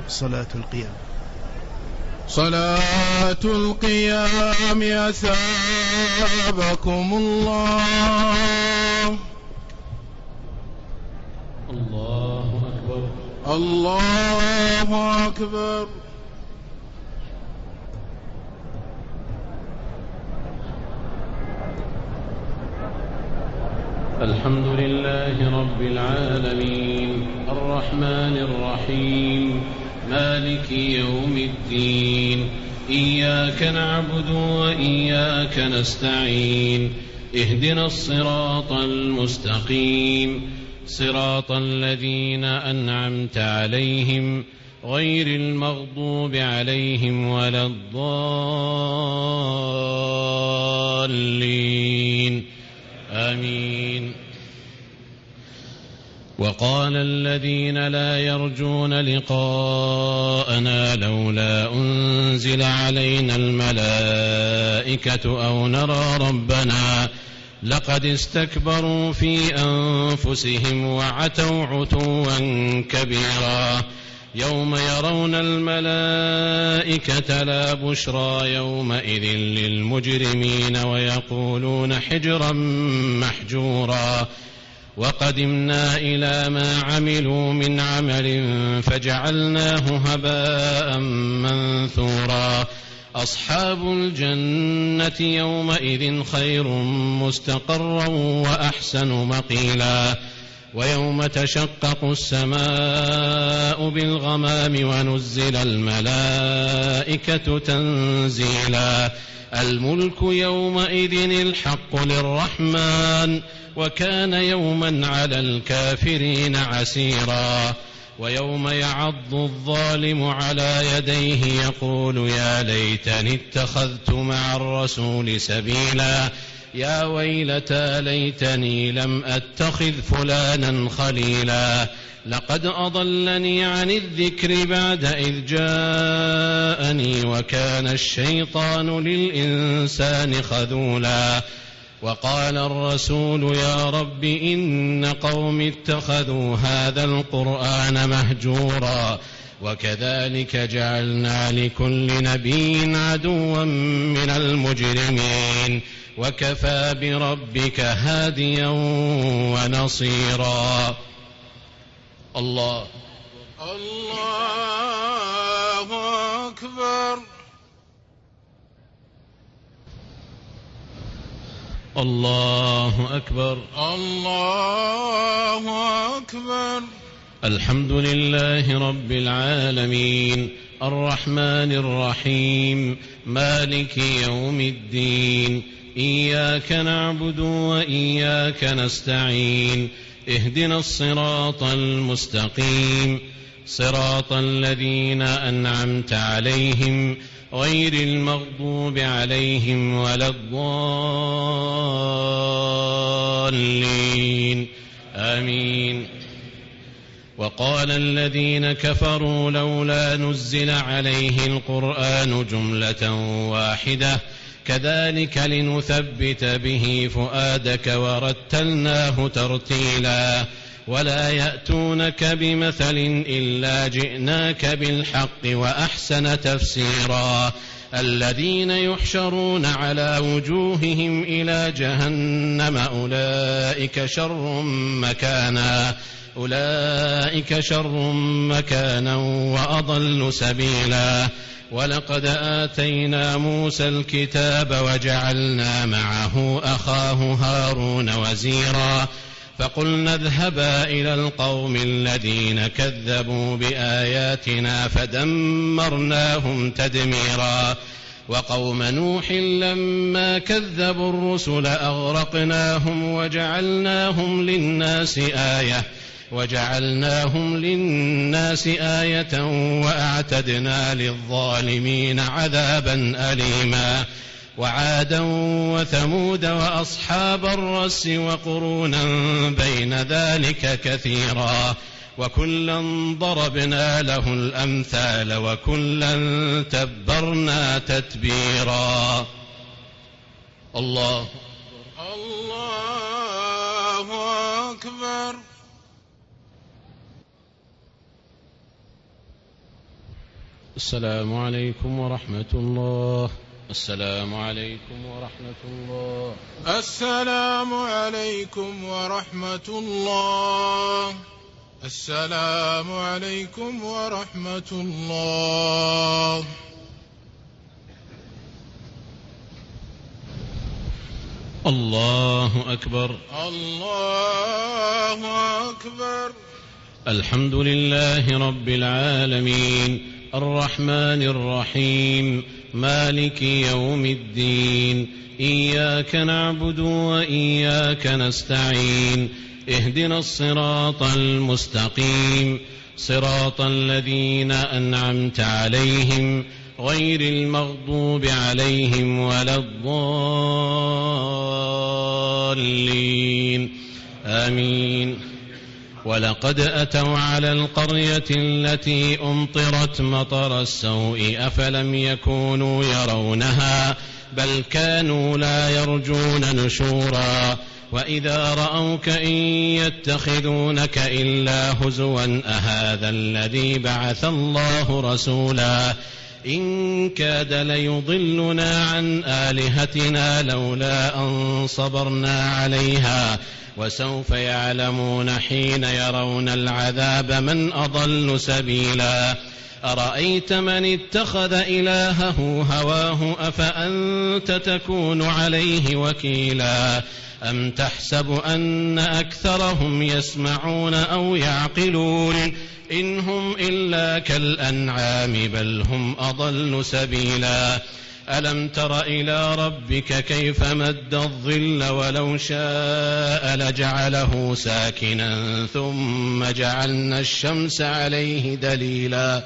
صلاة القيام. صلاة القيام أثابكم الله. الله أكبر. الله أكبر. الحمد لله رب العالمين الرحمن الرحيم مالك يوم الدين إياك نعبد وإياك نستعين اهدنا الصراط المستقيم صراط الذين أنعمت عليهم غير المغضوب عليهم ولا الضالين آمين. وقال الذين لا يرجون لقاءنا لولا أنزل علينا الملائكة أو نرى ربنا لقد استكبروا في أنفسهم وعتوا عتوا كبيرا يوم يرون الملائكة لا بشرى يومئذ للمجرمين ويقولون حجرا محجورا وقدمنا إلى ما عملوا من عمل فجعلناه هباء منثورا أصحاب الجنة يومئذ خير مستقرا وأحسن مقيلا ويوم تشقق السماء بالغمام ونزل الملائكة تنزيلا الملك يومئذ الحق للرحمن وكان يوما على الكافرين عسيرا ويوم يعض الظالم على يديه يقول يا ليتني اتخذت مع الرسول سبيلا يا ويلتى ليتني لم أتخذ فلانا خليلا لقد أضلني عن الذكر بعد إذ جاءني وكان الشيطان للإنسان خذولا وقال الرسول يا رب إن قوم اتخذوا هذا القرآن مهجورا وكذلك جعلنا لكل نبي عدوا من المجرمين وكفى بربك هاديا ونصيرا. الله أكبر. الله أكبر. الله أكبر. الحمد لله رب العالمين الرحمن الرحيم مالك يوم الدين إياك نعبد وإياك نستعين اهدنا الصراط المستقيم صراط الذين أنعمت عليهم غير المغضوب عليهم ولا الضالين آمين. وقال الذين كفروا لولا نزل عليه القرآن جملة واحدة كذلك لنثبت به فؤادك ورتلناه ترتيلا ولا يأتونك بمثل إلا جئناك بالحق وأحسن تفسيرا الذين يحشرون على وجوههم إلى جهنم أولئك شر مكانا وأضل سبيلا ولقد آتينا موسى الكتاب وجعلنا معه أخاه هارون وزيرا فقلنا اذهبا إلى القوم الذين كذبوا بآياتنا فدمرناهم تدميرا وقوم نوح لما كذبوا الرسل أغرقناهم وجعلناهم للناس آية وأعتدنا للظالمين عذابا أليما وعادا وثمود وأصحاب الرس وقرونا بين ذلك كثيرا وكلا ضربنا له الأمثال وكلا تبرنا تتبيرا. الله أكبر. السلام عليكم ورحمة الله. السلام عليكم ورحمة الله. السلام عليكم ورحمة الله. السلام عليكم ورحمة الله. الله أكبر. الله أكبر. الحمد لله رب العالمين الرحمن الرحيم مالك يوم الدين إياك نعبد وإياك نستعين اهدنا الصراط المستقيم صراط الذين أنعمت عليهم غير المغضوب عليهم ولا الضالين آمين. ولقد أتوا على القرية التي أمطرت مطر السوء أفلم يكونوا يرونها بل كانوا لا يرجون نشورا وإذا رأوك إن يتخذونك إلا هزوا أهذا الذي بعث الله رسولا إن كاد ليضلنا عن آلهتنا لولا أن صبرنا عليها وسوف يعلمون حين يرون العذاب من أضل سبيلا أرأيت من اتخذ إلهه هواه أفأنت تكون عليه وكيلا أم تحسب أن أكثرهم يسمعون أو يعقلون إن هم إلا كالأنعام بل هم أضل سبيلا ألم تر إلى ربك كيف مد الظل ولو شاء لجعله ساكنا ثم جعلنا الشمس عليه دليلا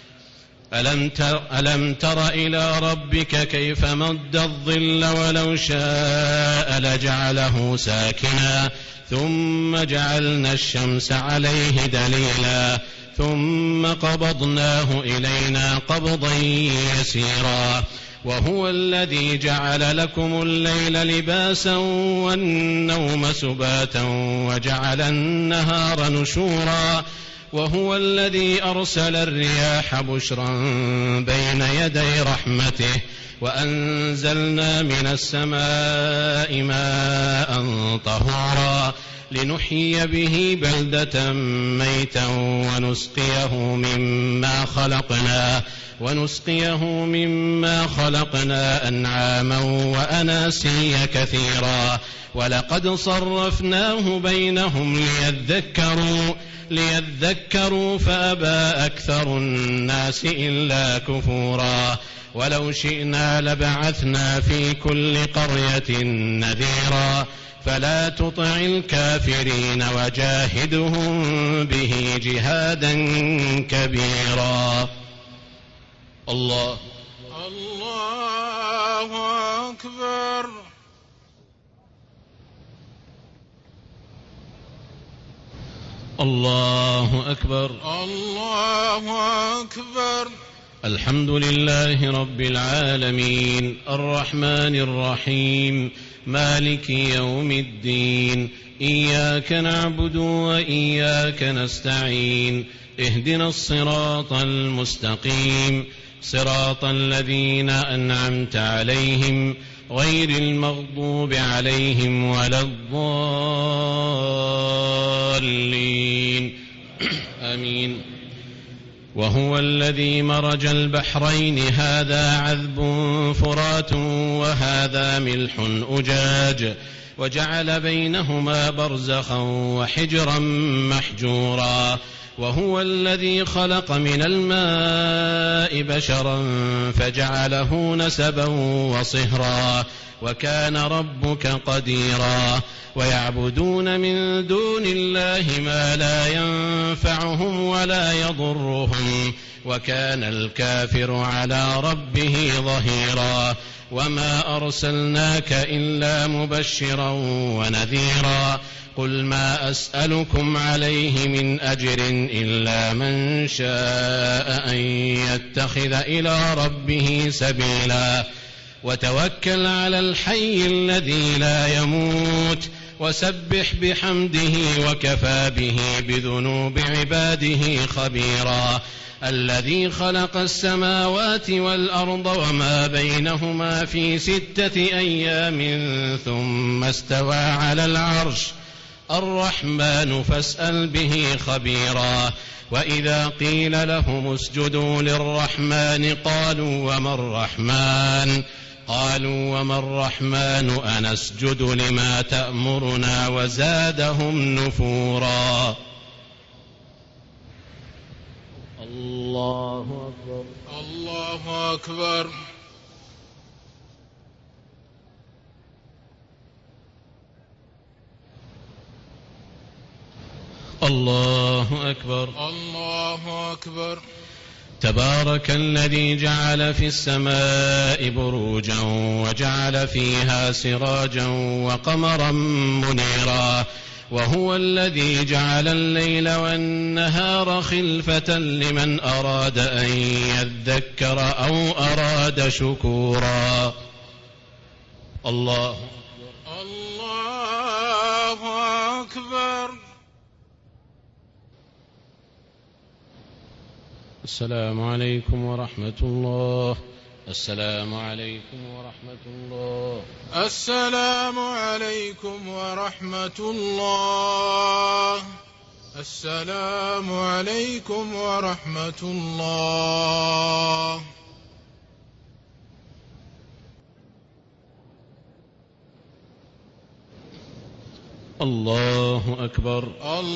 ألم تر إلى ربك كيف مد الظل ولو شاء لجعله ساكنا ثم جعلنا الشمس عليه دليلا ثم قبضناه إلينا قبضا يسيرا وهو الذي جعل لكم الليل لباسا والنوم سباتا وجعل النهار نشورا وهو الذي أرسل الرياح بشرا بين يدي رحمته وأنزلنا من السماء ماء طهورا لنحيي به بلدة ميتا ونسقيه مما خلقنا أنعاما وأناسيا كثيرا ولقد صرفناه بينهم ليذكروا فأبى أكثر الناس إلا كفورا ولو شئنا لبعثنا في كل قرية نذيرا فلا تطع الكافرين وجاهدهم به جهادا كبيرا. الله أكبر. الله أكبر. الله أكبر. الحمد لله رب العالمين الرحمن الرحيم مالك يوم الدين إياك نعبد وإياك نستعين اهدنا الصراط المستقيم صراط الذين أنعمت عليهم غير المغضوب عليهم ولا الضالين آمين. وهو الذي مرج البحرين هذا عذب فرات وهذا ملح أجاج وجعل بينهما برزخا وحجرا محجورا وهو الذي خلق من الماء بشرا فجعله نسبا وصهرا وكان ربك قديرا ويعبدون من دون الله ما لا ينفعهم ولا يضرهم وكان الكافر على ربه ظهيرا وما أرسلناك إلا مبشرا ونذيرا قل ما أسألكم عليه من أجر إلا من شاء أن يتخذ إلى ربه سبيلا وتوكل على الحي الذي لا يموت وسبح بحمده وكفى به بذنوب عباده خبيرا الذي خلق السماوات والأرض وما بينهما في 6 أيام ثم استوى على العرش الرحمن فاسأل به خبيرا. وإذا قيل لهم اسجدوا للرحمن قالوا وما الرحمن أنسجد لما تأمرنا وزادهم نفورا. الله أكبر الله أكبر. الله أكبر الله أكبر. تبارك الذي جعل في السماء بروجا وجعل فيها سراجا وقمرا منيرا وهو الذي جعل الليل والنهار خلفة لمن أراد أن يذكر أو أراد شكورا. الله أكبر. السلام عليكم ورحمة الله. السلام عليكم ورحمة الله. السلام عليكم ورحمة الله. السلام عليكم ورحمة الله. الله أكبر.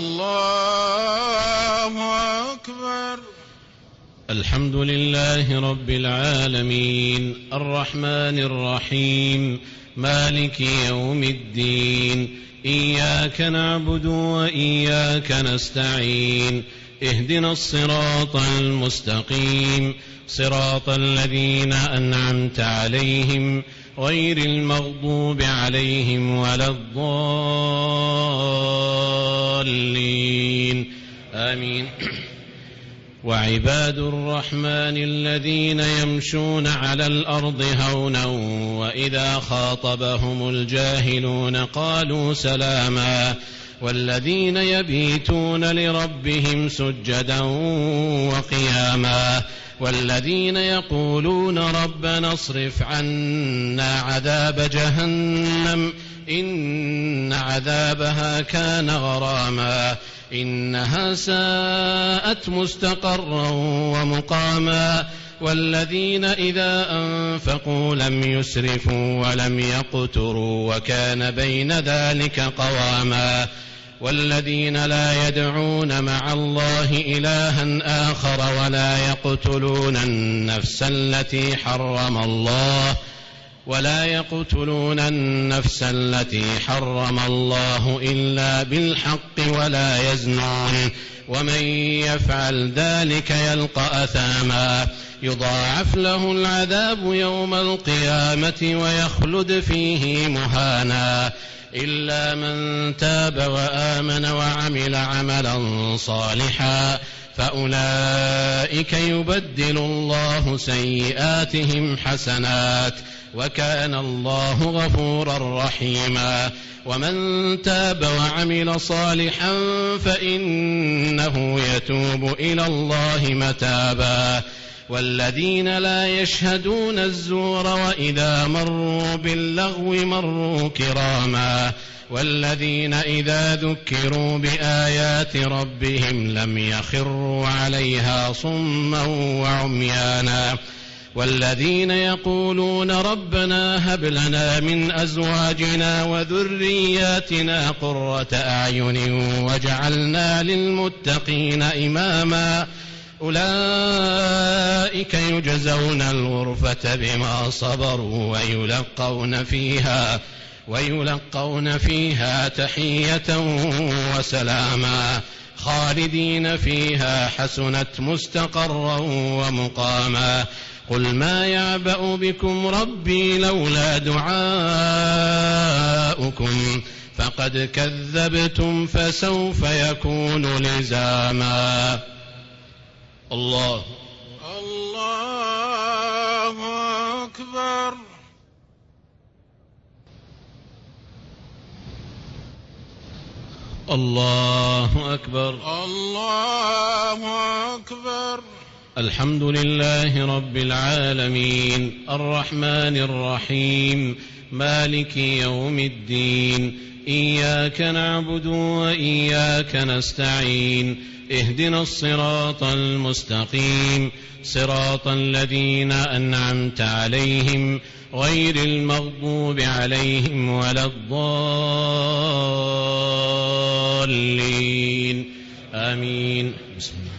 الله أكبر. الحمد لله رب العالمين الرحمن الرحيم مالك يوم الدين إياك نعبد وإياك نستعين اهدنا الصراط المستقيم صراط الذين أنعمت عليهم غير المغضوب عليهم ولا الضالين آمين. وعباد الرحمن الذين يمشون على الأرض هونا وإذا خاطبهم الجاهلون قالوا سلاما والذين يبيتون لربهم سجدا وقياما والذين يقولون ربنا اصرف عنا عذاب جهنم إن عذابها كان غراما إنها ساءت مستقرا ومقاما والذين إذا أنفقوا لم يسرفوا ولم يقتروا وكان بين ذلك قواما والذين لا يدعون مع الله إلها آخر ولا يقتلون النفس التي حرم الله إلا بالحق ولا يزنون ومن يفعل ذلك يلقى أثاما يضاعف له العذاب يوم القيامة ويخلد فيه مهانا إلا من تاب وآمن وعمل عملا صالحا فأولئك يبدل الله سيئاتهم حسنات وكان الله غفورا رحيما ومن تاب وعمل صالحا فإنه يتوب إلى الله متابا والذين لا يشهدون الزور وإذا مروا باللغو مروا كراما والذين إذا ذكروا بآيات ربهم لم يخروا عليها صما وعميانا والذين يقولون ربنا هب لنا من أزواجنا وذرياتنا قرة أعين واجعلنا للمتقين إماما أولئك يجزون الغرفة بما صبروا ويلقون فيها تحية وسلاما خالدين فيها حسنت مستقرا ومقاما قل ما يعبأ بكم ربي لولا دعاؤكم فقد كذبتم فسوف يكون لزاما. الله أكبر. الله أكبر. الله أكبر. الحمد لله رب العالمين الرحمن الرحيم مالك يوم الدين إياك نعبد وإياك نستعين اهدنا الصراط المستقيم صراط الذين أنعمت عليهم غير المغضوب عليهم ولا الضالين آمين. بسم الله.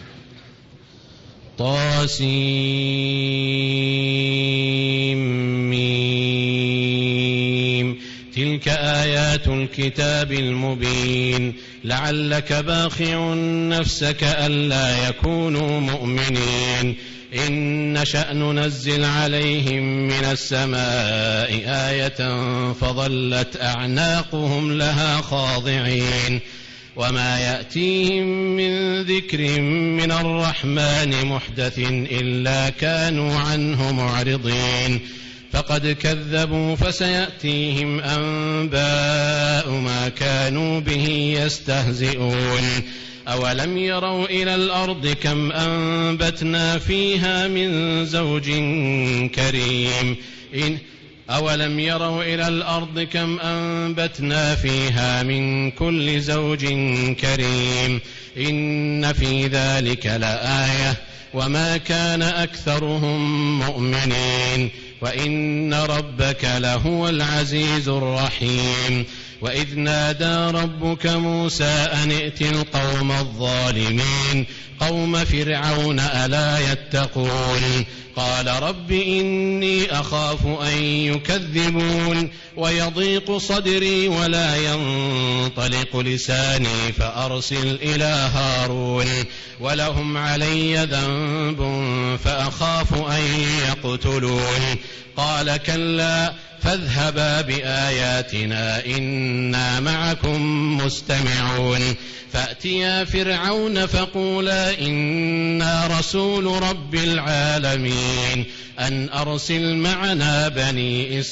طاسيم تلك آيات الكتاب المبين لعلك باخع نفسك ألا يكونوا مؤمنين إن نشأ ننزل عليهم من السماء آية فظلت أعناقهم لها خاضعين وما يأتيهم من ذكر من الرحمن محدث إلا كانوا عنه معرضين فقد كذبوا فسيأتيهم أنباء ما كانوا به يستهزئون أولم يروا إلى الأرض كم أنبتنا فيها من زوج كريم أولم يروا إلى الأرض كم أنبتنا فيها من كل زوج كريم إن في ذلك لآية وما كان أكثرهم مؤمنين وإن ربك لهو العزيز الرحيم وإذ نادى ربك موسى أن ائت القوم الظالمين قوم فرعون ألا يتقون قال رب إني أخاف أن يكذبون ويضيق صدري ولا ينطلق لساني فأرسل إلى هارون ولهم علي ذنب فأخاف أن يقتلون قال كلا فاذهبا بآياتنا إنا معكم مستمعون فأتيا فرعون فقولا إنا رسول رب العالمين أن أرسل معنا بني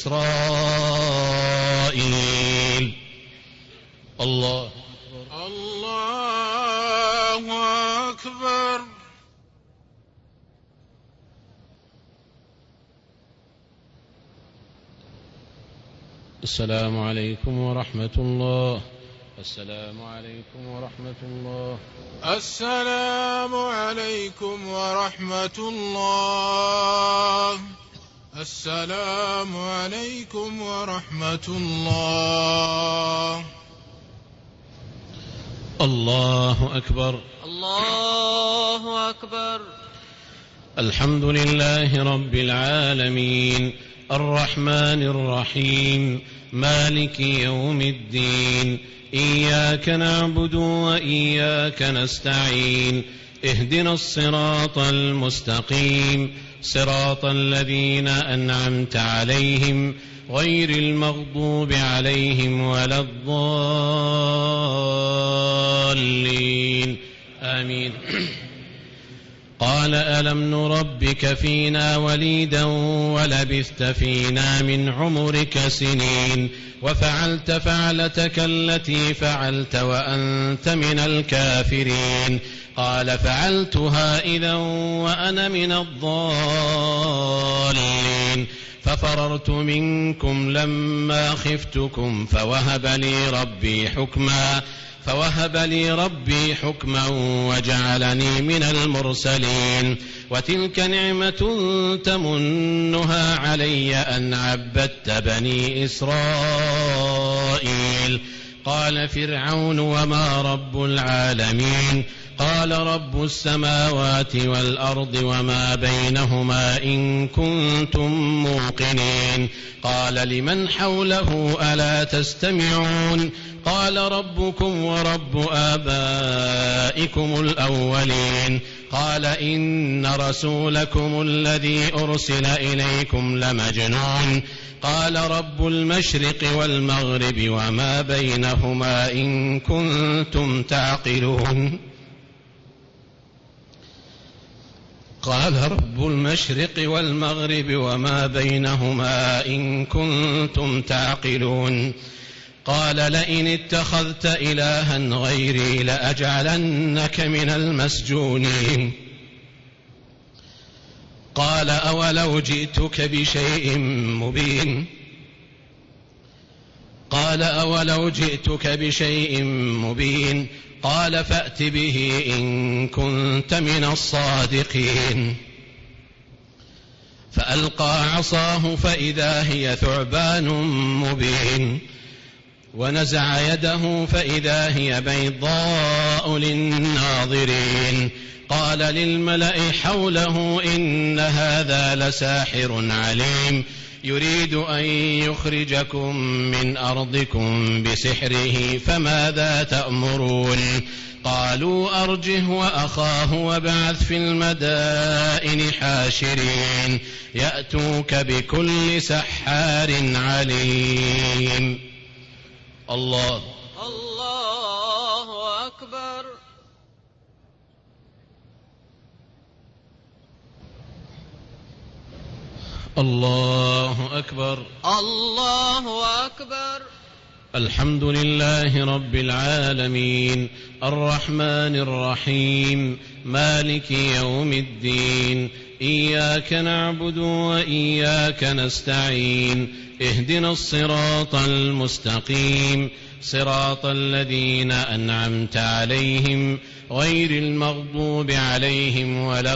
إسرائيل. الله أكبر. السلام عليكم ورحمة الله. السلام عليكم ورحمة الله. السلام عليكم ورحمة الله. السلام عليكم ورحمة الله. الله أكبر. الله أكبر. الحمد لله رب العالمين الرحمن الرحيم مالك يوم الدين إياك نعبد وإياك نستعين اهدنا الصراط المستقيم صراط الذين أنعمت عليهم غير المغضوب عليهم ولا الضالين آمين. قال ألم نربك فينا وليدا ولبثت فينا من عمرك سنين وفعلت فعلتك التي فعلت وأنت من الكافرين قال فعلتها إذا وأنا من الضالين ففررت منكم لما خفتكم فوهب لي ربي حكما وجعلني من المرسلين وتلك نعمة تمنها علي أن عبدت بني إسرائيل قال فرعون وما رب العالمين قال رب السماوات والأرض وما بينهما إن كنتم موقنين قال لمن حوله ألا تستمعون قال ربكم ورب آبائكم الأولين قال إن رسولكم الذي أرسل إليكم لمجنون قال رب المشرق والمغرب وما بينهما إن كنتم تعقلون قال رب المشرق والمغرب وما بينهما إن كنتم تعقلون قال لئن اتخذت إلها غيري لأجعلنك من المسجونين قال أولو جئتك بشيء مبين قال فأت به إن كنت من الصادقين فألقى عصاه فإذا هي ثعبان مبين ونزع يده فإذا هي بيضاء للناظرين قال للملأ حوله إن هذا لساحر عليم يريد أن يخرجكم من أرضكم بسحره فماذا تأمرون قالوا أرجه وأخاه وابعث في المدائن حاشرين يأتوك بكل سحار عليم. الله أكبر. الله أكبر. الله أكبر. الحمد لله رب العالمين الرحمن الرحيم مالك يوم الدين إياك نعبد وإياك نستعين اهدنا الصراط المستقيم صراط الذين أنعمت عليهم غير المغضوب عليهم ولا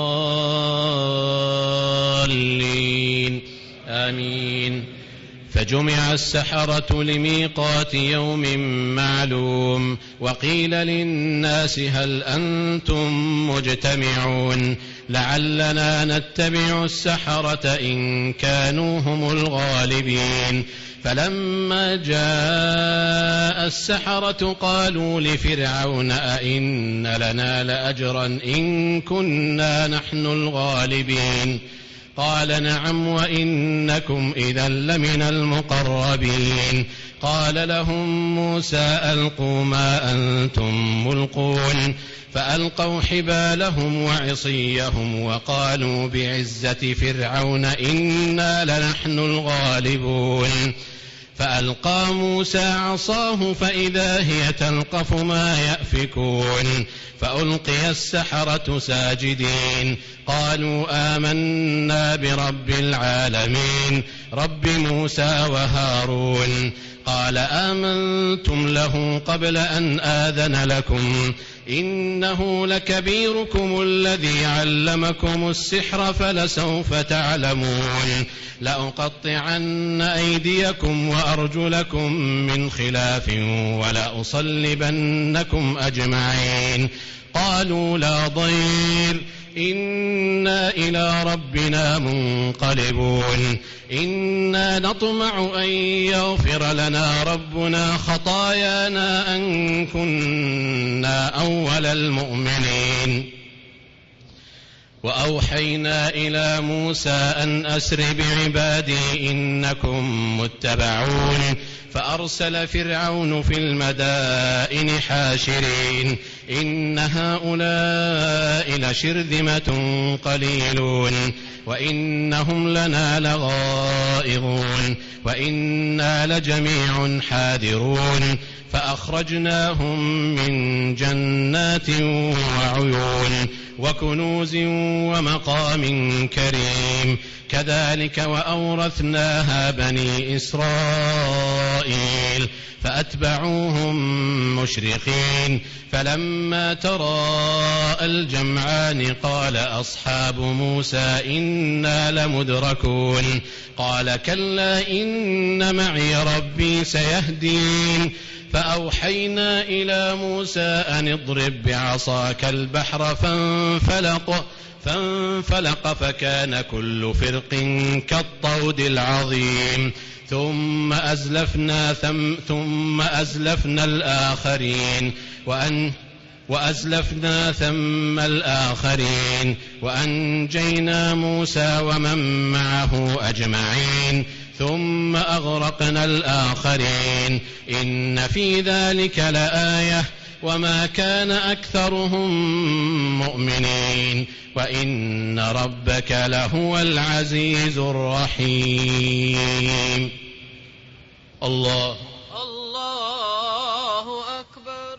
الضالين آمين. فجمع السحرة لميقات يوم معلوم وقيل للناس هل أنتم مجتمعون لعلنا نتبع السحرة إن كانوا هم الغالبين. فلما جاء السحرة قالوا لفرعون أئن لنا لأجرا إن كنا نحن الغالبين قال نعم وإنكم إذا لمن المقربين. قال لهم موسى ألقوا ما أنتم ملقون فألقوا حبالهم وعصيهم وقالوا بعزة فرعون إنا لنحن الغالبون. فألقى موسى عصاه فإذا هي تلقف ما يأفكون فألقي السحرة ساجدين قالوا آمنا برب العالمين رب موسى وهارون. قال آمنتم له قبل أن آذن لكم إنه لكبيركم الذي علمكم السحر فلسوف تعلمون لأقطعن أيديكم وأرجلكم من خلاف ولأصلبنكم أجمعين. قالوا لا ضير إنا إلى ربنا منقلبون إنا نطمع أن يغفر لنا ربنا خطايانا أن كنا أول المؤمنين. وأوحينا إلى موسى أن أسر بعبادي إنكم متبعون فأرسل فرعون في المدائن حاشرين إن هؤلاء لشرذمة قليلون وإنهم لنا لغائظون وإنا لجميع حاذرون. فأخرجناهم من جنات وعيون وكنوز ومقام كريم كذلك وأورثناها بني إسرائيل فأتبعوهم مشرقين. فلما تراءى الجمعان قال أصحاب موسى إنا لمدركون قال كلا إن معي ربي سيهدين. فأوحينا إلى موسى أن اضرب بعصاك البحر فانفلق فكان كل فرق كالطود العظيم. ثم أزلفنا الآخرين وأزلفنا ثم الآخرين وأنجينا موسى ومن معه أجمعين ثم أغرقنا الآخرين إن في ذلك لآية وما كان أكثرهم مؤمنين وإن ربك لهو العزيز الرحيم. الله أكبر.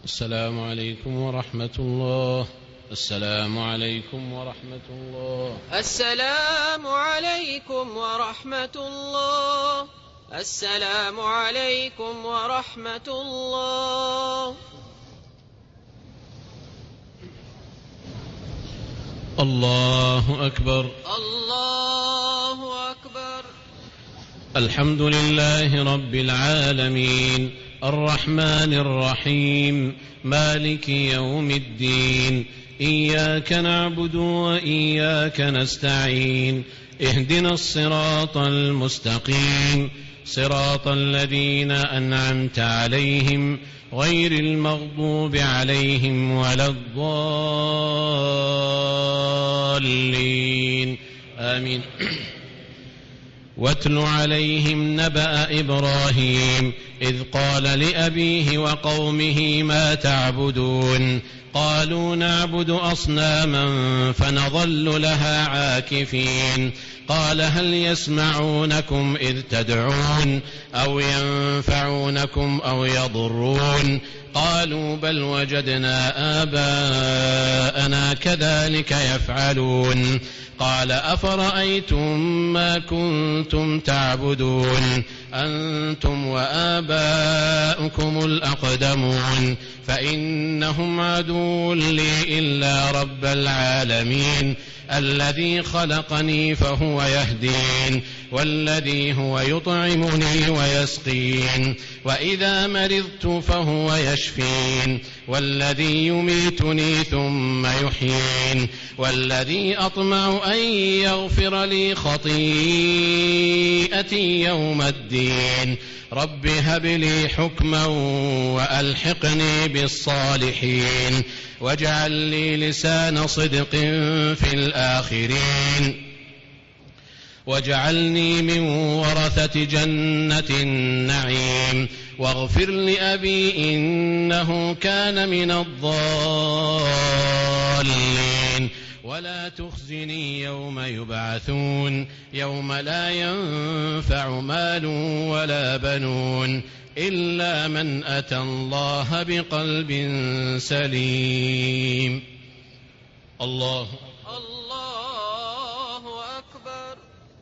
السلام عليكم ورحمة الله. السلام عليكم ورحمة الله. السلام عليكم ورحمة الله. السلام عليكم ورحمة الله. الله أكبر. الله أكبر. الحمد لله رب العالمين الرحمن الرحيم مالك يوم الدين إياك نعبد وإياك نستعين اهدنا الصراط المستقيم صراط الذين أنعمت عليهم غير المغضوب عليهم ولا الضالين آمين. واتل عليهم نبأ إبراهيم إذ قال لأبيه وقومه ما تعبدون قالوا نعبد أصناما فنظل لها عاكفين قال هل يسمعونكم إذ تدعون أو ينفعونكم أو يضرون قالوا بل وجدنا آباءنا كذلك يفعلون قال أفرأيتم ما كنتم تعبدون أنتم وآباؤكم الأقدمون فإنهم عدو لي إلا رب العالمين الذي خلقني فهو يهدين والذي هو يطعمني ويسقين وإذا مرضت فهو يشفين والذي يميتني ثم يحيين والذي أطمع أن يغفر لي خطيئتي يوم الدين رب هب لي حكما وألحقني بالصالحين واجعل لي لسان صدق في الآخرين واجعلني من ورثة جنة النعيم واغفر لأبي إنه كان من الضالين ولا تخزني يوم يبعثون يوم لا ينفع مال ولا بنون إلا من أتى الله بقلب سليم. الله أكبر.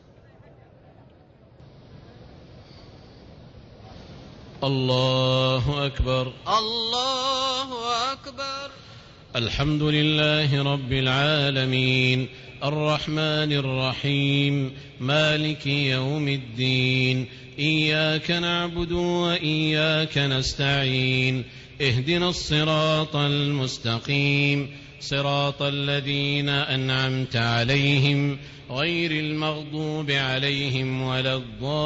الله أكبر. الله أكبر. الحمد لله رب العالمين الرحمن الرحيم مالك يوم الدين إياك نعبد وإياك نستعين اهدنا الصراط المستقيم صراط الذين أنعمت عليهم غير المغضوب عليهم ولا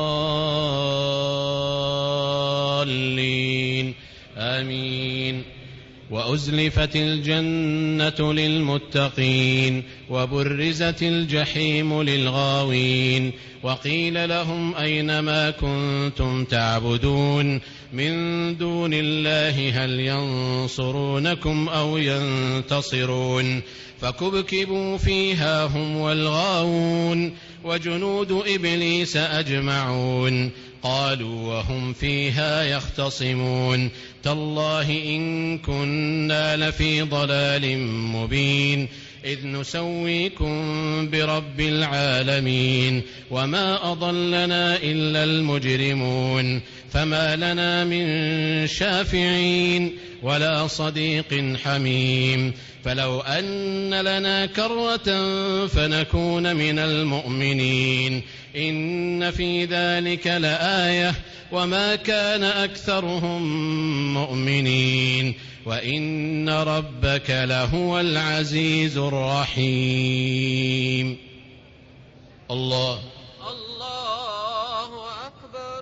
الضالين آمين. وأزلفت الجنة للمتقين وبرزت الجحيم للغاوين وقيل لهم أين ما كنتم تعبدون من دون الله هل ينصرونكم أو ينتصرون فكبكبوا فيها هم والغاوون وجنود إبليس أجمعون قالوا وهم فيها يختصمون تالله إن كنا لفي ضلال مبين إذ نسويكم برب العالمين وما أضلنا إلا المجرمون فما لنا من شافعين ولا صديق حميم فلو أن لنا كرة فنكون من المؤمنين إن في ذلك لآية وما كان أكثرهم مؤمنين وإن ربك لهو العزيز الرحيم. الله أكبر.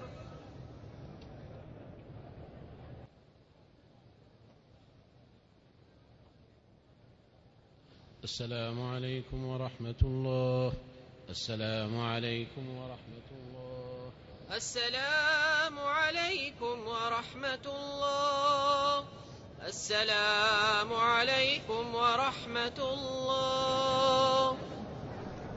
السلام عليكم ورحمة الله. السلام عليكم ورحمة الله. السلام عليكم ورحمة الله. السلام عليكم ورحمة الله.